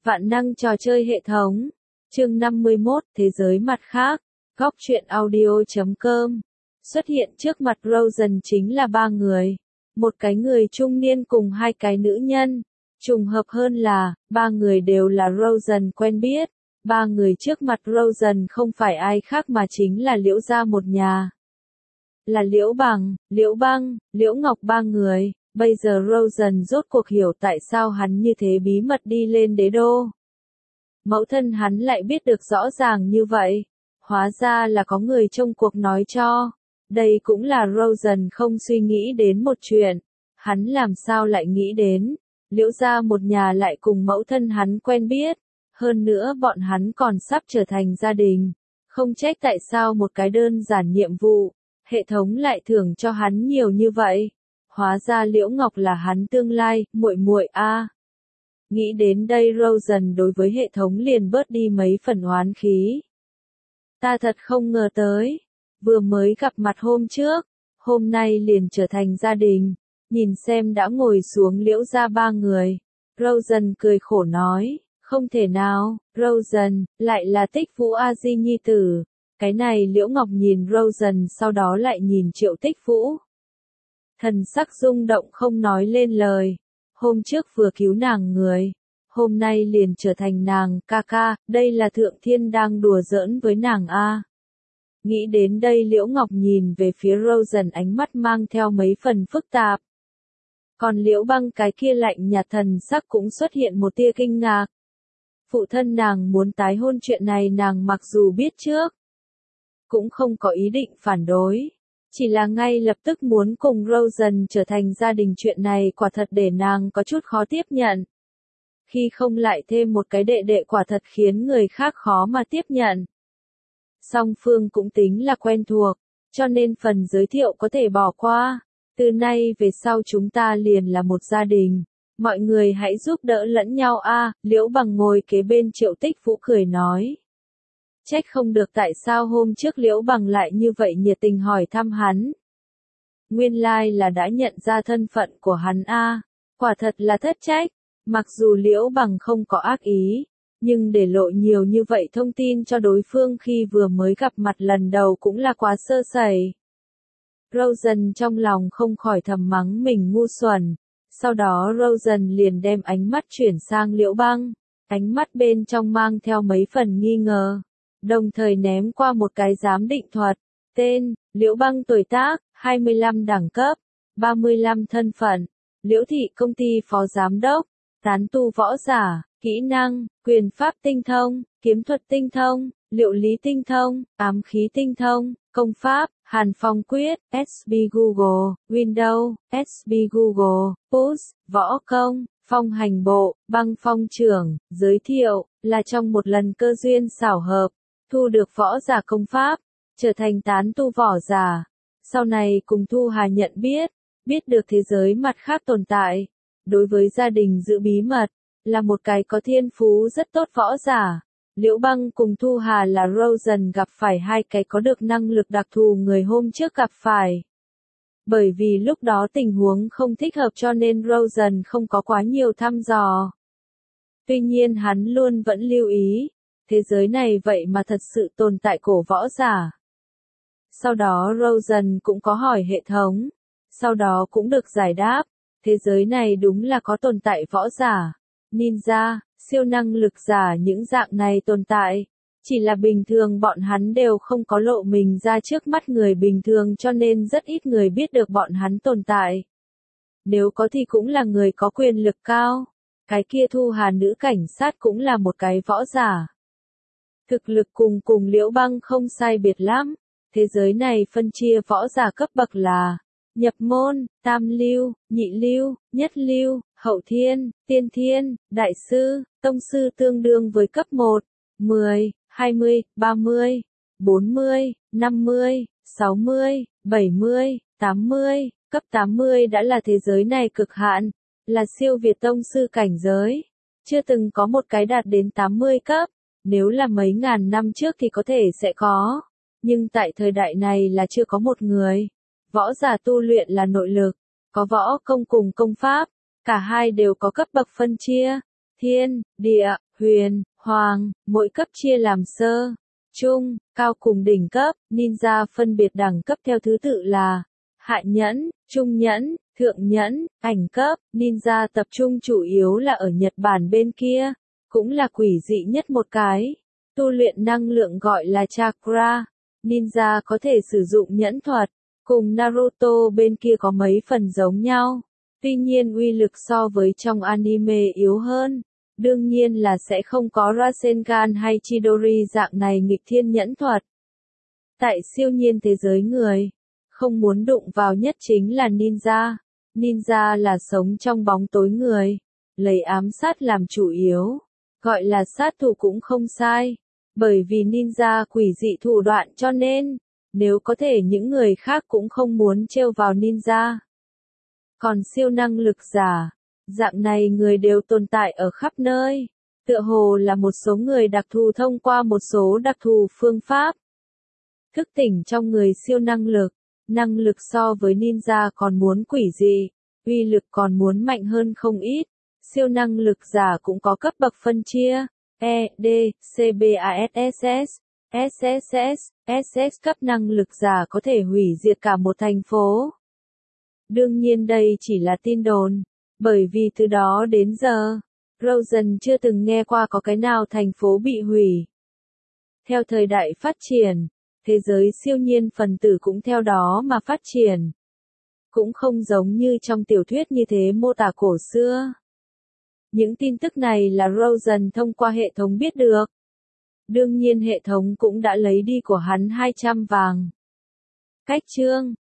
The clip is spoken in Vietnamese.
Vạn năng trò chơi hệ thống. Chương 51, Thế giới mặt khác. Góc truyện audio.com. Xuất hiện trước mặt Rosen chính là ba người. Một cái người trung niên cùng hai cái nữ nhân. Trùng hợp hơn là, ba người đều là Rosen quen biết. Ba người trước mặt Rosen không phải ai khác mà chính là Liễu gia một nhà. Là Liễu Bằng, Liễu Băng, Liễu Ngọc ba người. Bây giờ Rosen rốt cuộc hiểu tại sao hắn như thế bí mật đi lên đế đô. Mẫu thân hắn lại biết được rõ ràng như vậy. Hóa ra là có người trong cuộc nói cho. Đây cũng là Rosen không suy nghĩ đến một chuyện. Hắn làm sao lại nghĩ đến. Liễu gia một nhà lại cùng mẫu thân hắn quen biết. Hơn nữa bọn hắn còn sắp trở thành gia đình. Không trách tại sao một cái đơn giản nhiệm vụ. Hệ thống lại thưởng cho hắn nhiều như vậy. Hóa ra Liễu Ngọc là hắn tương lai, muội muội a. Nghĩ đến đây Rosen đối với hệ thống liền bớt đi mấy phần oán khí. Ta thật không ngờ tới, vừa mới gặp mặt hôm trước, hôm nay liền trở thành gia đình, nhìn xem đã ngồi xuống Liễu gia ba người. Rosen cười khổ nói, không thể nào, Rosen, lại là Tích Vũ A Di nhi tử. Cái này Liễu Ngọc nhìn Rosen sau đó lại nhìn Triệu Tích Vũ. Thần sắc rung động không nói lên lời. Hôm trước vừa cứu nàng người. Hôm nay liền trở thành nàng ca ca, đây là Thượng Thiên đang đùa giỡn với nàng a. Nghĩ đến đây Liễu Ngọc nhìn về phía Rosen ánh mắt mang theo mấy phần phức tạp. Còn Liễu Băng cái kia lạnh nhạt thần sắc cũng xuất hiện một tia kinh ngạc. Phụ thân nàng muốn tái hôn chuyện này nàng mặc dù biết trước. Cũng không có ý định phản đối. Chỉ là ngay lập tức muốn cùng Rosen trở thành gia đình chuyện này quả thật để nàng có chút khó tiếp nhận. Khi không lại thêm một cái đệ đệ quả thật khiến người khác khó mà tiếp nhận. Song phương cũng tính là quen thuộc, cho nên phần giới thiệu có thể bỏ qua. Từ nay về sau chúng ta liền là một gia đình. Mọi người hãy giúp đỡ lẫn nhau a. Liễu Bằng ngồi kế bên Triệu Tích Vũ cười nói. Trách không được tại sao hôm trước Liễu Bằng lại như vậy nhiệt tình hỏi thăm hắn. Nguyên lai là đã nhận ra thân phận của hắn a. Quả thật là thất trách. Mặc dù Liễu Bằng không có ác ý, nhưng để lộ nhiều như vậy thông tin cho đối phương khi vừa mới gặp mặt lần đầu cũng là quá sơ sẩy. Rosen trong lòng không khỏi thầm mắng mình ngu xuẩn. Sau đó Rosen liền đem ánh mắt chuyển sang Liễu Băng. Ánh mắt bên trong mang theo mấy phần nghi ngờ. Đồng thời ném qua một cái giám định thuật. Tên, Liễu Băng tuổi tác, 25 đẳng cấp, 35 thân phận, Liễu Thị công ty phó giám đốc, tán tu võ giả, kỹ năng, quyền pháp tinh thông, kiếm thuật tinh thông, liệu lý tinh thông, ám khí tinh thông, công pháp, Hàn Phong quyết, SB Google, Windows, SB Google, Push, võ công, phong hành bộ, băng phong trưởng, giới thiệu, là trong một lần cơ duyên xảo hợp, thu được võ giả công pháp, trở thành tán tu võ giả. Sau này cùng Thu Hà nhận biết được thế giới mặt khác tồn tại. Đối với gia đình giữ bí mật, là một cái có thiên phú rất tốt võ giả. Liễu Băng cùng Thu Hà là Rosen gặp phải hai cái có được năng lực đặc thù người hôm trước gặp phải. Bởi vì lúc đó tình huống không thích hợp cho nên Rosen không có quá nhiều thăm dò. Tuy nhiên hắn luôn vẫn lưu ý, thế giới này vậy mà thật sự tồn tại cổ võ giả. Sau đó Rosen cũng có hỏi hệ thống, sau đó cũng được giải đáp. Thế giới này đúng là có tồn tại võ giả, ninja, siêu năng lực giả những dạng này tồn tại. Chỉ là bình thường bọn hắn đều không có lộ mình ra trước mắt người bình thường cho nên rất ít người biết được bọn hắn tồn tại. Nếu có thì cũng là người có quyền lực cao. Cái kia Thu Hà nữ cảnh sát cũng là một cái võ giả. Thực lực cùng Liễu Băng không sai biệt lắm. Thế giới này phân chia võ giả cấp bậc là nhập môn, tam lưu, nhị lưu, nhất lưu, hậu thiên, tiên thiên, đại sư, tông sư tương đương với cấp 1, 10, 20, 30, 40, 50, 60, 70, 80, cấp 80 đã là thế giới này cực hạn, là siêu việt tông sư cảnh giới. Chưa từng có một cái đạt đến 80 cấp, nếu là mấy ngàn năm trước thì có thể sẽ có, nhưng tại thời đại này là chưa có một người. Võ giả tu luyện là nội lực, có võ công cùng công pháp, cả hai đều có cấp bậc phân chia, thiên, địa, huyền, hoàng, mỗi cấp chia làm sơ, trung, cao cùng đỉnh cấp. Ninja phân biệt đẳng cấp theo thứ tự là hạ nhẫn, trung nhẫn, thượng nhẫn, ảnh cấp. Ninja tập trung chủ yếu là ở Nhật Bản bên kia, cũng là quỷ dị nhất một cái. Tu luyện năng lượng gọi là chakra. Ninja có thể sử dụng nhẫn thuật, cùng Naruto bên kia có mấy phần giống nhau. Tuy nhiên uy lực so với trong anime yếu hơn. Đương nhiên là sẽ không có Rasengan hay Chidori dạng này nghịch thiên nhẫn thuật. Tại siêu nhiên thế giới người, không muốn đụng vào nhất chính là ninja. Ninja là sống trong bóng tối người, lấy ám sát làm chủ yếu. Gọi là sát thủ cũng không sai. Bởi vì ninja quỷ dị thủ đoạn cho nên, nếu có thể những người khác cũng không muốn trêu vào ninja. Còn siêu năng lực giả, dạng này người đều tồn tại ở khắp nơi. Tựa hồ là một số người đặc thù thông qua một số đặc thù phương pháp. Thức tỉnh trong người siêu năng lực so với ninja còn muốn quỷ dị, uy lực còn muốn mạnh hơn không ít. Siêu năng lực giả cũng có cấp bậc phân chia, E, D, C, B, A, S, S, S, S, S, S, S cấp năng lực giả có thể hủy diệt cả một thành phố. Đương nhiên đây chỉ là tin đồn, bởi vì từ đó đến giờ, Rosen chưa từng nghe qua có cái nào thành phố bị hủy. Theo thời đại phát triển, thế giới siêu nhiên phần tử cũng theo đó mà phát triển. Cũng không giống như trong tiểu thuyết như thế mô tả cổ xưa. Những tin tức này là Rosen thông qua hệ thống biết được. Đương nhiên hệ thống cũng đã lấy đi của hắn 200 vàng. Cách chương